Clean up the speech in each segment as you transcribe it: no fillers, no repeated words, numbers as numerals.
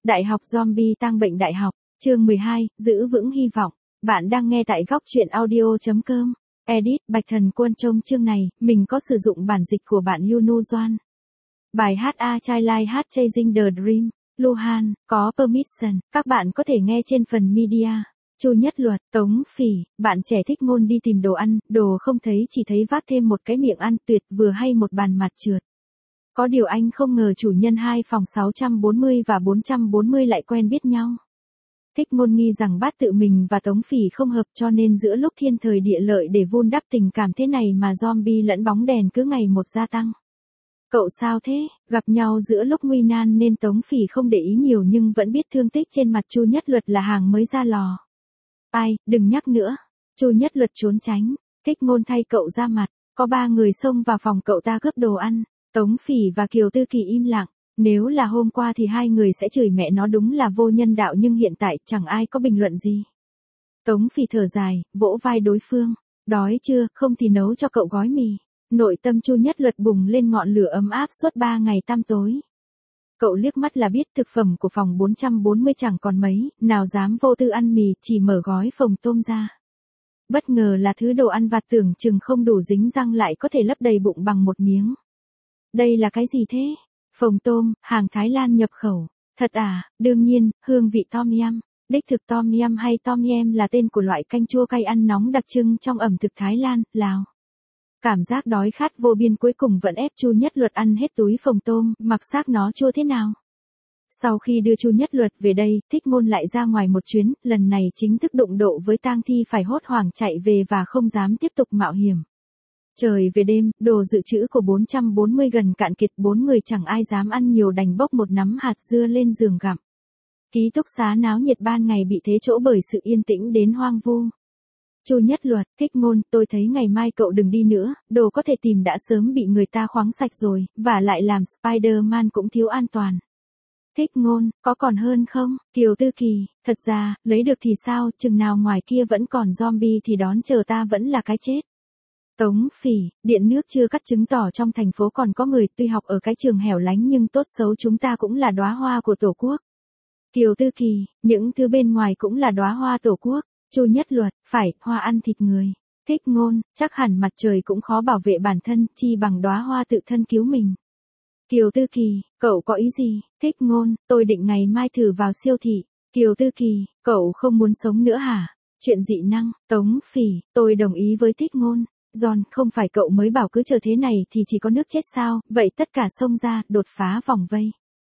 Đại học zombie tăng bệnh đại học, chương 12, giữ vững hy vọng. Bạn đang nghe tại góc truyện audio.com. Edit, Bạch Thần Quân trong chương này, mình có sử dụng bản dịch của bạn Yunu Doan. Bài hát A Child Like Hát Chasing the Dream, Luhan, có permission, các bạn có thể nghe trên phần media. Chu Nhất Luật, Tống Phỉ, bạn trẻ thích ngôn đi tìm đồ ăn, đồ không thấy chỉ thấy vác thêm một cái miệng ăn tuyệt vừa hay một bàn mặt trượt. Có điều anh không ngờ chủ nhân hai phòng 640 và 440 lại quen biết nhau. Thích ngôn nghi rằng bát tự mình và Tống Phỉ không hợp cho nên giữa lúc thiên thời địa lợi để vun đắp tình cảm thế này mà zombie lẫn bóng đèn cứ ngày một gia tăng. Cậu sao thế? Gặp nhau giữa lúc nguy nan nên Tống Phỉ không để ý nhiều nhưng vẫn biết thương tích trên mặt Chu Nhất Luật là hàng mới ra lò. Ai, đừng nhắc nữa. Chu Nhất Luật trốn tránh. Thích ngôn thay cậu ra mặt. Có 3 người xông vào phòng cậu ta cướp đồ ăn. Tống Phỉ và Kiều Tư Kỳ im lặng. Nếu là hôm qua thì hai người sẽ chửi mẹ nó đúng là vô nhân đạo nhưng hiện tại chẳng ai có bình luận gì. Tống Phỉ thở dài, vỗ vai đối phương. Đói chưa, không thì nấu cho cậu gói mì. Nội tâm Chu Nhất Luật bùng lên ngọn lửa ấm áp suốt 3 ngày tăm tối. Cậu liếc mắt là biết thực phẩm của phòng 440 chẳng còn mấy, nào dám vô tư ăn mì, chỉ mở gói phồng tôm ra. Bất ngờ là thứ đồ ăn vặt tưởng chừng không đủ dính răng lại có thể lấp đầy bụng bằng một miếng. Đây là cái gì thế? Phồng tôm, hàng Thái Lan nhập khẩu. Thật à, đương nhiên, hương vị tom yum. Đích thực tom yum hay tom yum là tên của loại canh chua cay ăn nóng đặc trưng trong ẩm thực Thái Lan, Lào. Cảm giác đói khát vô biên cuối cùng vẫn ép Chu Nhất Luật ăn hết túi phồng tôm, mặc xác nó chua thế nào. Sau khi đưa Chu Nhất Luật về đây, Thích ngôn lại ra ngoài một chuyến, lần này chính thức đụng độ với tang thi phải hốt hoảng chạy về và không dám tiếp tục mạo hiểm. Trời về đêm, đồ dự trữ của 440 gần cạn kiệt, 4 người chẳng ai dám ăn nhiều đành bốc một nắm hạt dưa lên giường gặm. Ký túc xá náo nhiệt ban ngày bị thế chỗ bởi sự yên tĩnh đến hoang vu. Chu Nhất Luật, Thích ngôn, tôi thấy ngày mai cậu đừng đi nữa, đồ có thể tìm đã sớm bị người ta khoáng sạch rồi, và lại làm Spider-Man cũng thiếu an toàn. Thích ngôn, có còn hơn không? Kiều Tư Kỳ, thật ra, lấy được thì sao, chừng nào ngoài kia vẫn còn zombie thì đón chờ ta vẫn là cái chết. Tống Phỉ, điện nước chưa cắt chứng tỏ trong thành phố còn có người tuy học ở cái trường hẻo lánh nhưng tốt xấu chúng ta cũng là đóa hoa của Tổ quốc. Kiều Tư Kỳ, những thứ bên ngoài cũng là đóa hoa Tổ quốc. Chu Nhất Luật, phải, hoa ăn thịt người. Thích ngôn, chắc hẳn mặt trời cũng khó bảo vệ bản thân, chi bằng đóa hoa tự thân cứu mình. Kiều Tư Kỳ, cậu có ý gì? Thích ngôn, tôi định ngày mai thử vào siêu thị. Kiều Tư Kỳ, cậu không muốn sống nữa hả? Chuyện dị năng, Tống Phỉ, tôi đồng ý với Thích ngôn. John, không phải cậu mới bảo cứ chờ thế này thì chỉ có nước chết sao, vậy tất cả xông ra, đột phá vòng vây.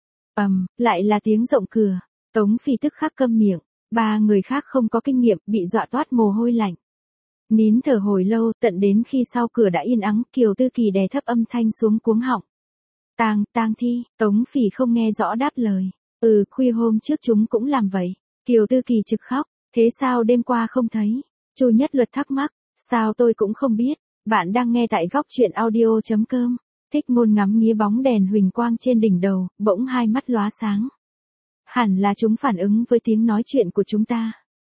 Lại là tiếng rộng cửa. Tống Phỉ tức khắc câm miệng. 3 người khác không có kinh nghiệm, bị dọa toát mồ hôi lạnh. Nín thở hồi lâu, tận đến khi sau cửa đã yên ắng, Kiều Tư Kỳ đè thấp âm thanh xuống cuống họng. Tang thi, Tống Phỉ không nghe rõ đáp lời. Khuya hôm trước chúng cũng làm vậy. Kiều Tư Kỳ trực khóc, thế sao đêm qua không thấy? Chu Nhất Luật thắc mắc, sao tôi cũng không biết. Bạn đang nghe tại góc truyện audio.com. Thích ngôn ngắm nghía bóng đèn huỳnh quang trên đỉnh đầu, bỗng hai mắt lóa sáng. Hẳn là chúng phản ứng với tiếng nói chuyện của chúng ta.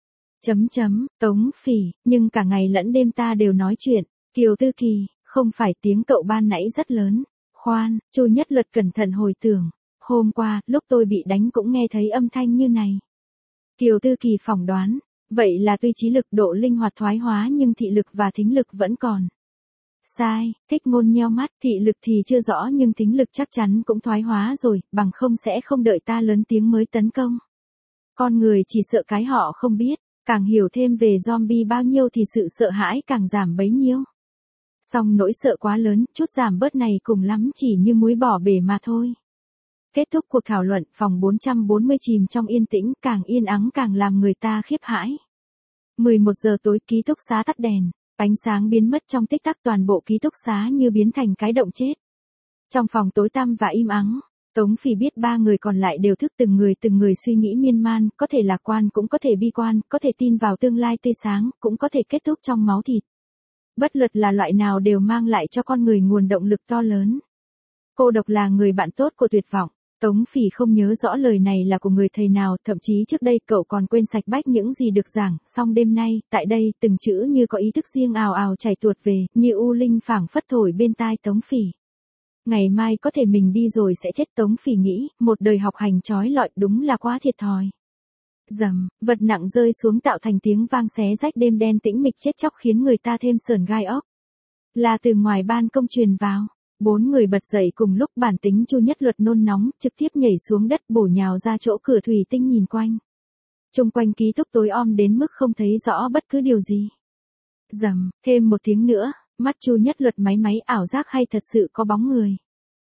Tống Phỉ, nhưng cả ngày lẫn đêm ta đều nói chuyện. Kiều Tư Kỳ, không phải tiếng cậu ban nãy rất lớn. Khoan, Chu Nhất Luật cẩn thận hồi tưởng. Hôm qua, lúc tôi bị đánh cũng nghe thấy âm thanh như này. Kiều Tư Kỳ phỏng đoán. Vậy là tuy trí lực độ linh hoạt thoái hóa nhưng thị lực và thính lực vẫn còn. Sai, Thích ngôn nheo mắt, thị lực thì chưa rõ nhưng thính lực chắc chắn cũng thoái hóa rồi, bằng không sẽ không đợi ta lớn tiếng mới tấn công. Con người chỉ sợ cái họ không biết, càng hiểu thêm về zombie bao nhiêu thì sự sợ hãi càng giảm bấy nhiêu. Song nỗi sợ quá lớn, chút giảm bớt này cùng lắm chỉ như muối bỏ bể mà thôi. Kết thúc cuộc thảo luận, phòng 440 chìm trong yên tĩnh, càng yên ắng càng làm người ta khiếp hãi. 11 giờ tối, ký túc xá tắt đèn. Ánh sáng biến mất trong tích tắc, toàn bộ ký túc xá như biến thành cái động chết. Trong phòng tối tăm và im ắng, Tống Phỉ biết 3 người còn lại đều thức, từng người suy nghĩ miên man, có thể lạc quan cũng có thể bi quan, có thể tin vào tương lai tươi sáng, cũng có thể kết thúc trong máu thịt. Bất luận là loại nào đều mang lại cho con người nguồn động lực to lớn. Cô độc là người bạn tốt của tuyệt vọng. Tống Phỉ không nhớ rõ lời này là của người thầy nào, thậm chí trước đây cậu còn quên sạch bách những gì được giảng, song đêm nay, tại đây, từng chữ như có ý thức riêng ào ào chảy tuột về, như u linh phảng phất thổi bên tai Tống Phỉ. Ngày mai có thể mình đi rồi sẽ chết. Tống Phỉ nghĩ, một đời học hành trói lọi đúng là quá thiệt thòi. Dầm, vật nặng rơi xuống tạo thành tiếng vang xé rách đêm đen tĩnh mịch chết chóc khiến người ta thêm sởn gai ốc. Là từ ngoài ban công truyền vào. 4 người bật dậy cùng lúc, bản tính Chu Nhất Luật nôn nóng, trực tiếp nhảy xuống đất bổ nhào ra chỗ cửa thủy tinh nhìn quanh. Xung quanh ký túc tối om đến mức không thấy rõ bất cứ điều gì. Dầm, thêm một tiếng nữa, mắt Chu Nhất Luật máy ảo giác hay thật sự có bóng người.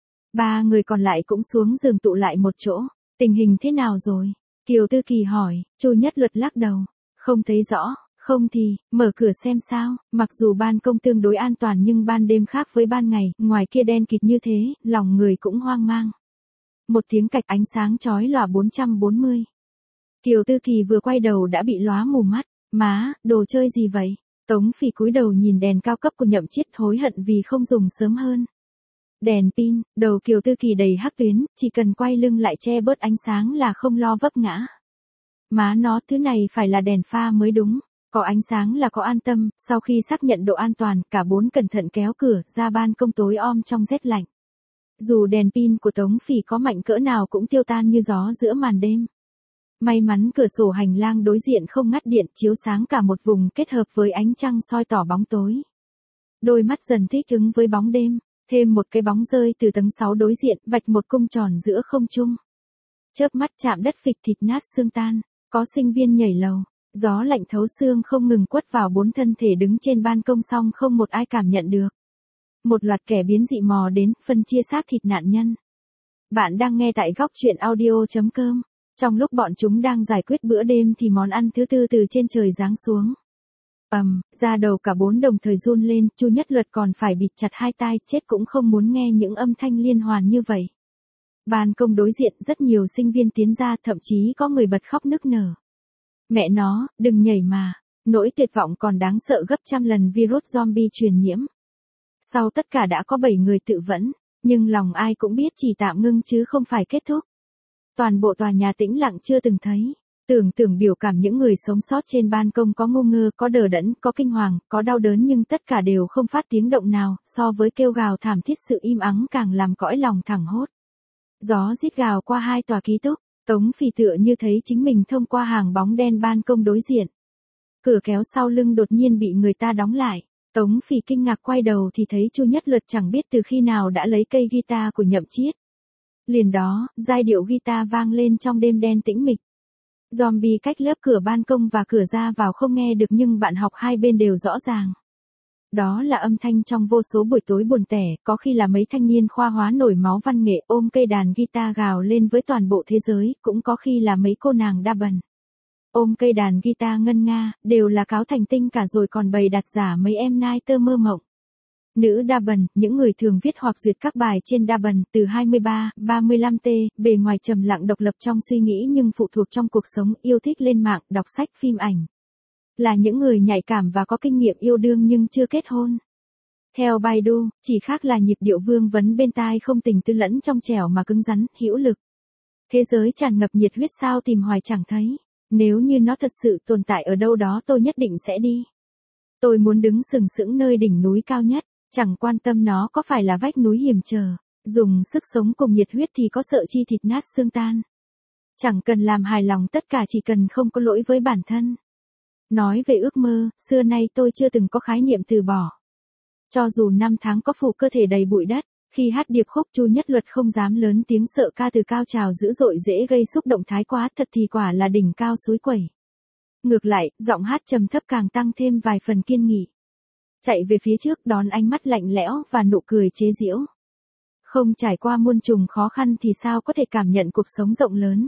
3 người còn lại cũng xuống giường tụ lại một chỗ. Tình hình thế nào rồi? Kiều Tư Kỳ hỏi. Chu Nhất Luật lắc đầu. Không thấy rõ. Không thì, mở cửa xem sao. Mặc dù ban công tương đối an toàn nhưng ban đêm khác với ban ngày, ngoài kia đen kịt như thế, lòng người cũng hoang mang. Một tiếng cạch, ánh sáng chói lòa 440. Kiều Tư Kỳ vừa quay đầu đã bị lóa mù mắt. Má, đồ chơi gì vậy? Tống Phỉ cúi đầu nhìn đèn cao cấp của Nhậm Chiết, hối hận vì không dùng sớm hơn. Đèn pin. Đầu Kiều Tư Kỳ đầy hắc tuyến, chỉ cần quay lưng lại che bớt ánh sáng là không lo vấp ngã. Má nó, thứ này phải là đèn pha mới đúng. Có ánh sáng là có an tâm. Sau khi xác nhận độ an toàn, cả 4 cẩn thận kéo cửa ra ban công tối om trong rét lạnh. Dù đèn pin của Tống Phỉ có mạnh cỡ nào cũng tiêu tan như gió giữa màn đêm. May mắn cửa sổ hành lang đối diện không ngắt điện, chiếu sáng cả một vùng kết hợp với ánh trăng soi tỏ bóng tối. Đôi mắt dần thích ứng với bóng đêm, thêm một cái bóng rơi từ tầng 6 đối diện, vạch một cung tròn giữa không trung. Chớp mắt chạm đất phịch thịt nát xương tan, có sinh viên nhảy lầu, gió lạnh thấu xương không ngừng quất vào 4 thân thể đứng trên ban công, song không một ai cảm nhận được. Một loạt kẻ biến dị mò đến, phân chia xác thịt nạn nhân. Bạn đang nghe tại góc truyện audio.com. Trong lúc bọn chúng đang giải quyết bữa đêm thì món ăn thứ tư từ trên trời giáng xuống. Da đầu cả 4 đồng thời run lên, Chu Nhất Luật còn phải bịt chặt hai tai, chết cũng không muốn nghe những âm thanh liên hoàn như vậy. Ban công đối diện rất nhiều sinh viên tiến ra, thậm chí có người bật khóc nức nở. Mẹ nó, đừng nhảy mà, nỗi tuyệt vọng còn đáng sợ gấp trăm lần virus zombie truyền nhiễm. Sau tất cả đã có 7 người tự vẫn, nhưng lòng ai cũng biết chỉ tạm ngưng chứ không phải kết thúc. Toàn bộ tòa nhà tĩnh lặng chưa từng thấy. Tưởng biểu cảm những người sống sót trên ban công có ngu ngơ, có đờ đẫn, có kinh hoàng, có đau đớn, nhưng tất cả đều không phát tiếng động nào. So với kêu gào thảm thiết, sự im ắng càng làm cõi lòng thẳng hốt. Gió rít gào qua 2 tòa ký túc. Tống Phỉ tựa như thấy chính mình thông qua hàng bóng đen ban công đối diện. Cửa kéo sau lưng đột nhiên bị người ta đóng lại. Tống Phỉ kinh ngạc quay đầu thì thấy Chu Nhất Luật chẳng biết từ khi nào đã lấy cây guitar của Nhậm Chiết. Liền đó, giai điệu guitar vang lên trong đêm đen tĩnh mịch. Zombie cách lớp cửa ban công và cửa ra vào không nghe được, nhưng bạn học hai bên đều rõ ràng. Đó là âm thanh trong vô số buổi tối buồn tẻ, có khi là mấy thanh niên khoa hóa nổi máu văn nghệ ôm cây đàn guitar gào lên với toàn bộ thế giới, cũng có khi là mấy cô nàng đa bần ôm cây đàn guitar ngân nga, đều là cáo thành tinh cả rồi còn bày đặt giả mấy em nai tơ mơ mộng. Nữ đa bần, những người thường viết hoặc duyệt các bài trên đa bần, từ 23, 35T, bề ngoài trầm lặng độc lập trong suy nghĩ nhưng phụ thuộc trong cuộc sống, yêu thích lên mạng, đọc sách, phim ảnh. Là những người nhạy cảm và có kinh nghiệm yêu đương nhưng chưa kết hôn. Theo Baidu, chỉ khác là nhịp điệu vương vấn bên tai không tình tư lẫn trong trẻo mà cứng rắn, hữu lực. Thế giới tràn ngập nhiệt huyết, sao tìm hoài chẳng thấy. Nếu như nó thật sự tồn tại ở đâu đó tôi nhất định sẽ đi. Tôi muốn đứng sừng sững nơi đỉnh núi cao nhất. Chẳng quan tâm nó có phải là vách núi hiểm trở, dùng sức sống cùng nhiệt huyết thì có sợ chi thịt nát xương tan. Chẳng cần làm hài lòng tất cả, chỉ cần không có lỗi với bản thân. Nói về ước mơ, xưa nay tôi chưa từng có khái niệm từ bỏ. Cho dù 5 tháng có phủ cơ thể đầy bụi đất, khi hát điệp khúc Chu Nhất Luật không dám lớn tiếng, sợ ca từ cao trào dữ dội dễ gây xúc động thái quá, thật thì quả là đỉnh cao suối quẩy. Ngược lại, giọng hát trầm thấp càng tăng thêm vài phần kiên nghị. Chạy về phía trước đón ánh mắt lạnh lẽo và nụ cười chế giễu. Không trải qua muôn trùng khó khăn thì sao có thể cảm nhận cuộc sống rộng lớn.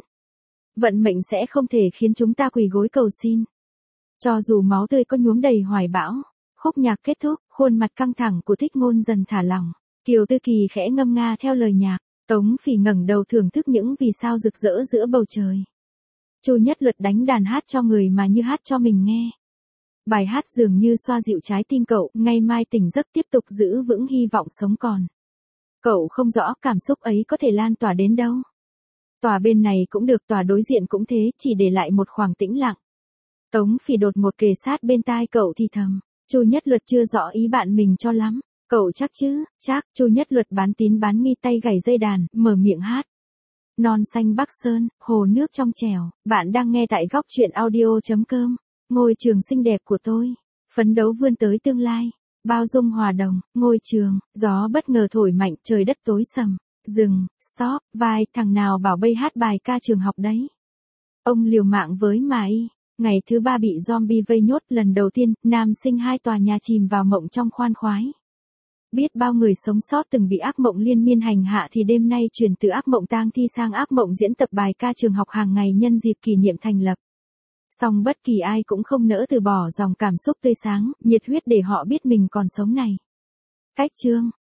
Vận mệnh sẽ không thể khiến chúng ta quỳ gối cầu xin. Cho dù máu tươi có nhuốm đầy hoài bão. Khúc nhạc kết thúc, khuôn mặt căng thẳng của Thích Ngôn dần thả lỏng. Kiều Tư Kỳ khẽ ngâm nga theo lời nhạc. Tống Phỉ ngẩng đầu thưởng thức những vì sao rực rỡ giữa bầu trời. Chu Nhất Luật đánh đàn hát cho người mà như hát cho mình nghe. Bài hát dường như xoa dịu trái tim cậu, ngày mai tỉnh giấc tiếp tục giữ vững hy vọng sống còn. Cậu không rõ cảm xúc ấy có thể lan tỏa đến đâu. Tòa bên này cũng được, tòa đối diện cũng thế, chỉ để lại một khoảng tĩnh lặng. Tống Phỉ đột một kề sát bên tai cậu thì thầm, Chu Nhất Luật chưa rõ ý bạn mình cho lắm. Cậu chắc chứ? Chắc. Chu Nhất Luật bán tín bán nghi tay gảy dây đàn, mở miệng hát. Non xanh Bắc Sơn, hồ nước trong trẻo. Bạn đang nghe tại góc truyện audio.com. Ngôi trường xinh đẹp của tôi. Phấn đấu vươn tới tương lai. Bao dung hòa đồng, ngôi trường. Gió bất ngờ thổi mạnh, trời đất tối sầm. Dừng, stop, vai, thằng nào bảo bây hát bài ca trường học đấy. Ông liều mạng với mà y. Ngày thứ 3 bị zombie vây nhốt lần đầu tiên, nam sinh 2 tòa nhà chìm vào mộng trong khoan khoái. Biết bao người sống sót từng bị ác mộng liên miên hành hạ thì đêm nay chuyển từ ác mộng tang thi sang ác mộng diễn tập bài ca trường học hàng ngày nhân dịp kỷ niệm thành lập. Song bất kỳ ai cũng không nỡ từ bỏ dòng cảm xúc tươi sáng, nhiệt huyết để họ biết mình còn sống này. Cách chương.